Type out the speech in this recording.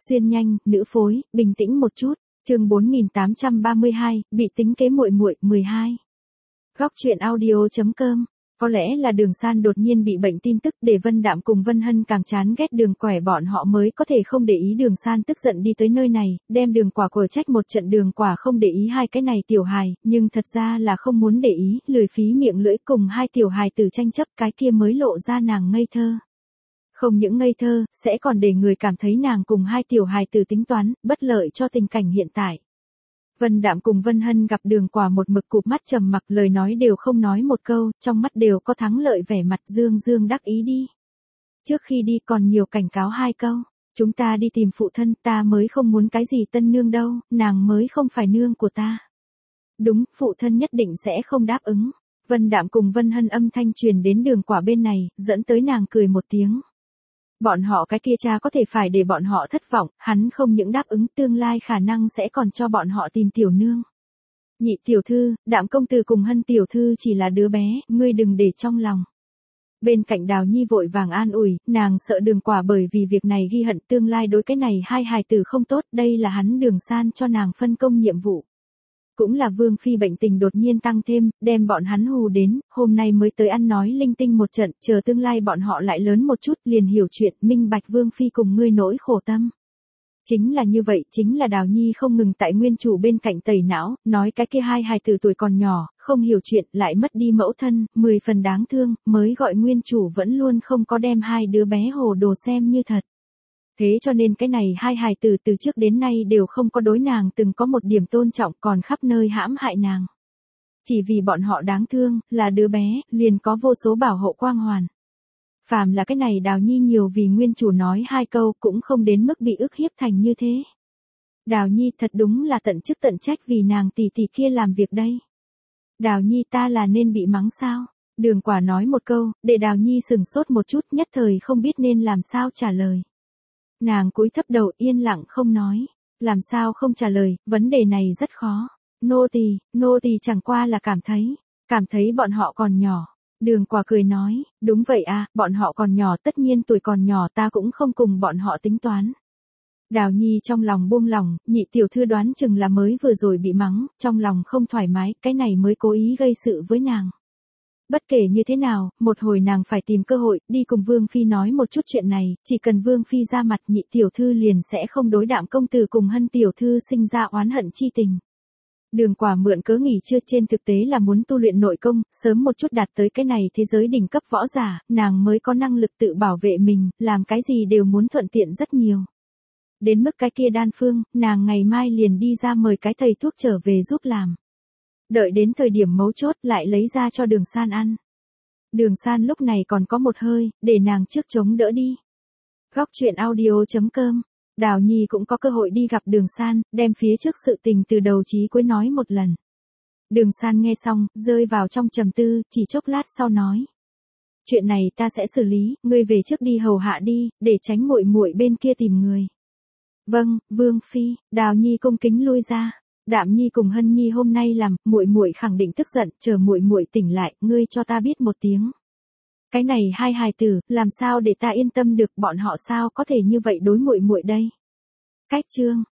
Xuyên nhanh, nữ phối, bình tĩnh một chút. Chương 4832, bị tính kế muội muội 12. Góc truyện audio.com. Có lẽ là Đường San đột nhiên bị bệnh tin tức để Vân Đạm cùng Vân Hân càng chán ghét Đường Quẻ bọn họ mới có thể không để ý Đường San tức giận đi tới nơi này, đem Đường Quả quở trách một trận. Đường Quả không để ý hai cái này tiểu hài, nhưng thật ra là không muốn để ý, lười phí miệng lưỡi cùng hai tiểu hài từ tranh chấp, cái kia mới lộ ra nàng ngây thơ. Không những ngây thơ, sẽ còn để người cảm thấy nàng cùng hai tiểu hài tử tính toán, bất lợi cho tình cảnh hiện tại. Vân Đạm cùng Vân Hân gặp Đường Quả một mực cụp mắt trầm mặc, lời nói đều không nói một câu, trong mắt đều có thắng lợi vẻ mặt. Dương Dương đắc ý đi. Trước khi đi còn nhiều cảnh cáo hai câu, chúng ta đi tìm phụ thân, ta mới không muốn cái gì tân nương đâu, nàng mới không phải nương của ta. Đúng, phụ thân nhất định sẽ không đáp ứng. Vân Đạm cùng Vân Hân âm thanh truyền đến Đường Quả bên này, dẫn tới nàng cười một tiếng. Bọn họ cái kia cha có thể phải để bọn họ thất vọng, hắn không những đáp ứng, tương lai khả năng sẽ còn cho bọn họ tìm tiểu nương. Nhị tiểu thư, Đạm công tử cùng Hân tiểu thư chỉ là đứa bé, ngươi đừng để trong lòng. Bên cạnh Đào Nhi vội vàng an ủi, nàng sợ Đường Quả bởi vì việc này ghi hận, tương lai đối cái này hai hài tử không tốt, đây là hắn Đường San cho nàng phân công nhiệm vụ. Cũng là Vương Phi bệnh tình đột nhiên tăng thêm, đem bọn hắn hù đến, hôm nay mới tới ăn nói linh tinh một trận, chờ tương lai bọn họ lại lớn một chút liền hiểu chuyện, minh bạch Vương Phi cùng ngươi nỗi khổ tâm. Chính là như vậy, chính là Đào Nhi không ngừng tại nguyên chủ bên cạnh tẩy não, nói cái kia hai hài tử tuổi còn nhỏ, không hiểu chuyện, lại mất đi mẫu thân, 10 phần đáng thương, mới gọi nguyên chủ vẫn luôn không có đem hai đứa bé hồ đồ xem như thật. Thế cho nên cái này hai hài tử từ trước đến nay đều không có đối nàng từng có một điểm tôn trọng, còn khắp nơi hãm hại nàng. Chỉ vì bọn họ đáng thương, là đứa bé, liền có vô số bảo hộ quang hoàn. Phàm là cái này Đào Nhi nhiều vì nguyên chủ nói hai câu cũng không đến mức bị ức hiếp thành như thế. Đào Nhi thật đúng là tận chức tận trách vì nàng tỷ tỷ kia làm việc đây. Đào Nhi ta là nên bị mắng sao? Đường Quả nói một câu, để Đào Nhi sừng sốt một chút, nhất thời không biết nên làm sao trả lời. Nàng cúi thấp đầu yên lặng không nói, làm sao không trả lời, vấn đề này rất khó. Nô tỳ chẳng qua là cảm thấy bọn họ còn nhỏ. Đường Quả cười nói, đúng vậy à, bọn họ còn nhỏ, tất nhiên tuổi còn nhỏ, ta cũng không cùng bọn họ tính toán. Đào Nhi trong lòng buông lỏng, nhị tiểu thư đoán chừng là mới vừa rồi bị mắng, trong lòng không thoải mái, cái này mới cố ý gây sự với nàng. Bất kể như thế nào, một hồi nàng phải tìm cơ hội, đi cùng Vương Phi nói một chút chuyện này, chỉ cần Vương Phi ra mặt, nhị tiểu thư liền sẽ không đối Đạm công tử cùng Hân tiểu thư sinh ra oán hận chi tình. Đường Quả mượn cớ nghỉ trưa trên thực tế là muốn tu luyện nội công, sớm một chút đạt tới cái này thế giới đỉnh cấp võ giả, nàng mới có năng lực tự bảo vệ mình, làm cái gì đều muốn thuận tiện rất nhiều. Đến mức cái kia đan phương, nàng ngày mai liền đi ra mời cái thầy thuốc trở về giúp làm. Đợi đến thời điểm mấu chốt lại lấy ra cho Đường San ăn. Đường San lúc này còn có một hơi, để nàng trước chống đỡ đi. Góc truyện audio.com. Đào Nhi cũng có cơ hội đi gặp Đường San, đem phía trước sự tình từ đầu chí cuối nói một lần. Đường San nghe xong, rơi vào trong trầm tư, chỉ chốc lát sau nói. Chuyện này ta sẽ xử lý, ngươi về trước đi hầu hạ đi, để tránh muội muội bên kia tìm người. Vâng, Vương Phi. Đào Nhi cung kính lui ra. Đạm Nhi cùng Hân Nhi hôm nay làm, muội muội khẳng định tức giận, chờ muội muội tỉnh lại, ngươi cho ta biết một tiếng. Cái này hai hài tử, làm sao để ta yên tâm được, bọn họ sao có thể như vậy đối muội muội đây? Cách chương